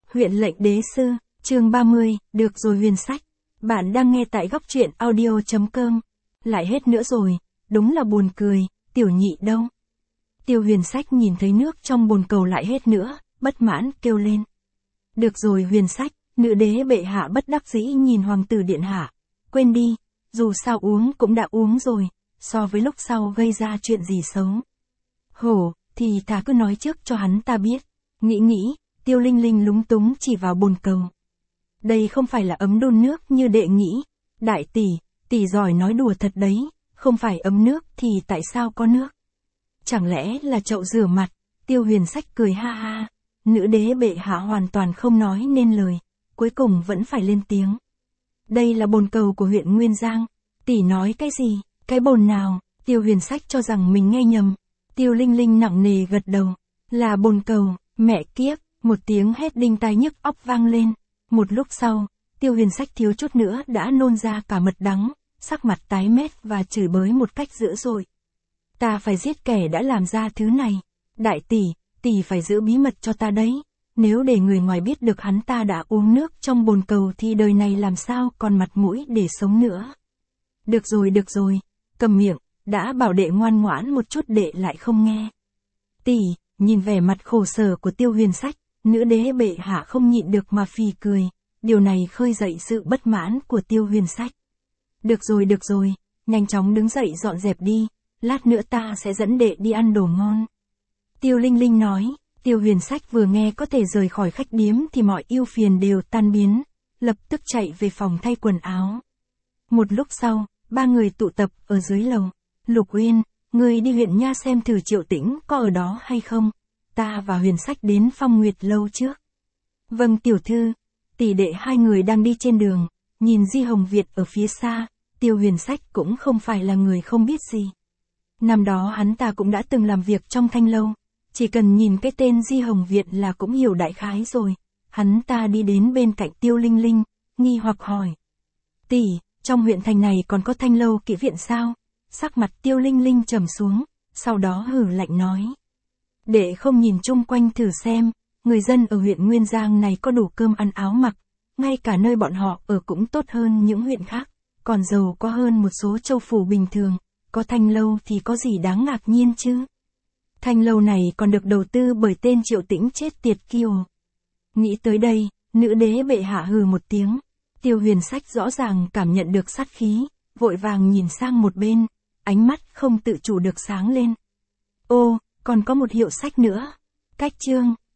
Huyện lệnh đế sư, chương 30, được rồi Huyền Sách. Bạn đang nghe tại góc truyện audio.com. Lại hết nữa rồi, đúng là buồn cười, tiểu nhị đâu? Tiêu Huyền Sách nhìn thấy nước trong bồn cầu lại hết nữa, bất mãn kêu lên. Được rồi Huyền Sách, nữ đế bệ hạ bất đắc dĩ nhìn hoàng tử điện hạ. Quên đi, dù sao uống cũng đã uống rồi, so với lúc sau gây ra chuyện gì xấu. Hổ, thì thà cứ nói trước cho hắn ta biết. Nghĩ, Tiêu Linh Linh lúng túng chỉ vào bồn cầu. Đây không phải là ấm đun nước như đệ nghĩ. Đại tỷ giỏi nói đùa thật đấy, không phải ấm nước thì tại sao có nước? Chẳng lẽ là chậu rửa mặt? Tiêu Huyền Sách cười ha ha. Nữ đế bệ hạ hoàn toàn không nói nên lời, cuối cùng vẫn phải lên tiếng. Đây là bồn cầu của huyện Nguyên Giang. Tỷ nói cái gì? Cái bồn nào? Tiêu Huyền Sách cho rằng mình nghe nhầm. Tiêu Linh Linh nặng nề gật đầu. Là bồn cầu, mẹ kiếp, một tiếng hét đinh tai nhức óc vang lên. Một lúc sau, Tiêu Huyền Sách thiếu chút nữa đã nôn ra cả mật đắng, sắc mặt tái mét và chửi bới một cách dữ dội. Ta phải giết kẻ đã làm ra thứ này. Đại tỷ phải giữ bí mật cho ta đấy. Nếu để người ngoài biết được hắn ta đã uống nước trong bồn cầu thì đời này làm sao còn mặt mũi để sống nữa. Được rồi, cầm miệng, đã bảo đệ ngoan ngoãn một chút đệ lại không nghe. Tỷ, nhìn vẻ mặt khổ sở của Tiêu Huyền Sách, nữ đế bệ hạ không nhịn được mà phì cười, điều này khơi dậy sự bất mãn của Tiêu Huyền Sách. Được rồi, nhanh chóng đứng dậy dọn dẹp đi, lát nữa ta sẽ dẫn đệ đi ăn đồ ngon. Tiêu Linh Linh nói. Tiêu Huyền Sách vừa nghe có thể rời khỏi khách điếm thì mọi ưu phiền đều tan biến, lập tức chạy về phòng thay quần áo. Một lúc sau, ba người tụ tập ở dưới lầu. Lục Uyên, người đi huyện Nha xem thử Triệu Tĩnh có ở đó hay không. Ta và Huyền Sách đến Phong Nguyệt lâu trước. Vâng tiểu thư, tỷ đệ hai người đang đi trên đường, nhìn Di Hồng Việt ở phía xa, Tiêu Huyền Sách cũng không phải là người không biết gì. Năm đó hắn ta cũng đã từng làm việc trong Thanh lâu. Chỉ cần nhìn cái tên Di Hồng Việt là cũng hiểu đại khái rồi. Hắn ta đi đến bên cạnh Tiêu Linh Linh, nghi hoặc hỏi. Tỷ, trong huyện thành này còn có Thanh lâu kỹ viện sao? Sắc mặt Tiêu Linh Linh trầm xuống, sau đó hử lạnh nói. Đệ không nhìn chung quanh thử xem, người dân ở huyện Nguyên Giang này có đủ cơm ăn áo mặc, ngay cả nơi bọn họ ở cũng tốt hơn những huyện khác, còn giàu có hơn một số châu phủ bình thường, có Thanh lâu thì có gì đáng ngạc nhiên chứ? Thanh lâu này còn được đầu tư bởi tên Triệu Tĩnh chết tiệt kiều. Nghĩ tới đây, nữ đế bệ hạ hừ một tiếng. Tiêu Huyền Sách rõ ràng cảm nhận được sát khí, vội vàng nhìn sang một bên, ánh mắt không tự chủ được sáng lên. Ô, còn có một hiệu sách nữa. Cách chương,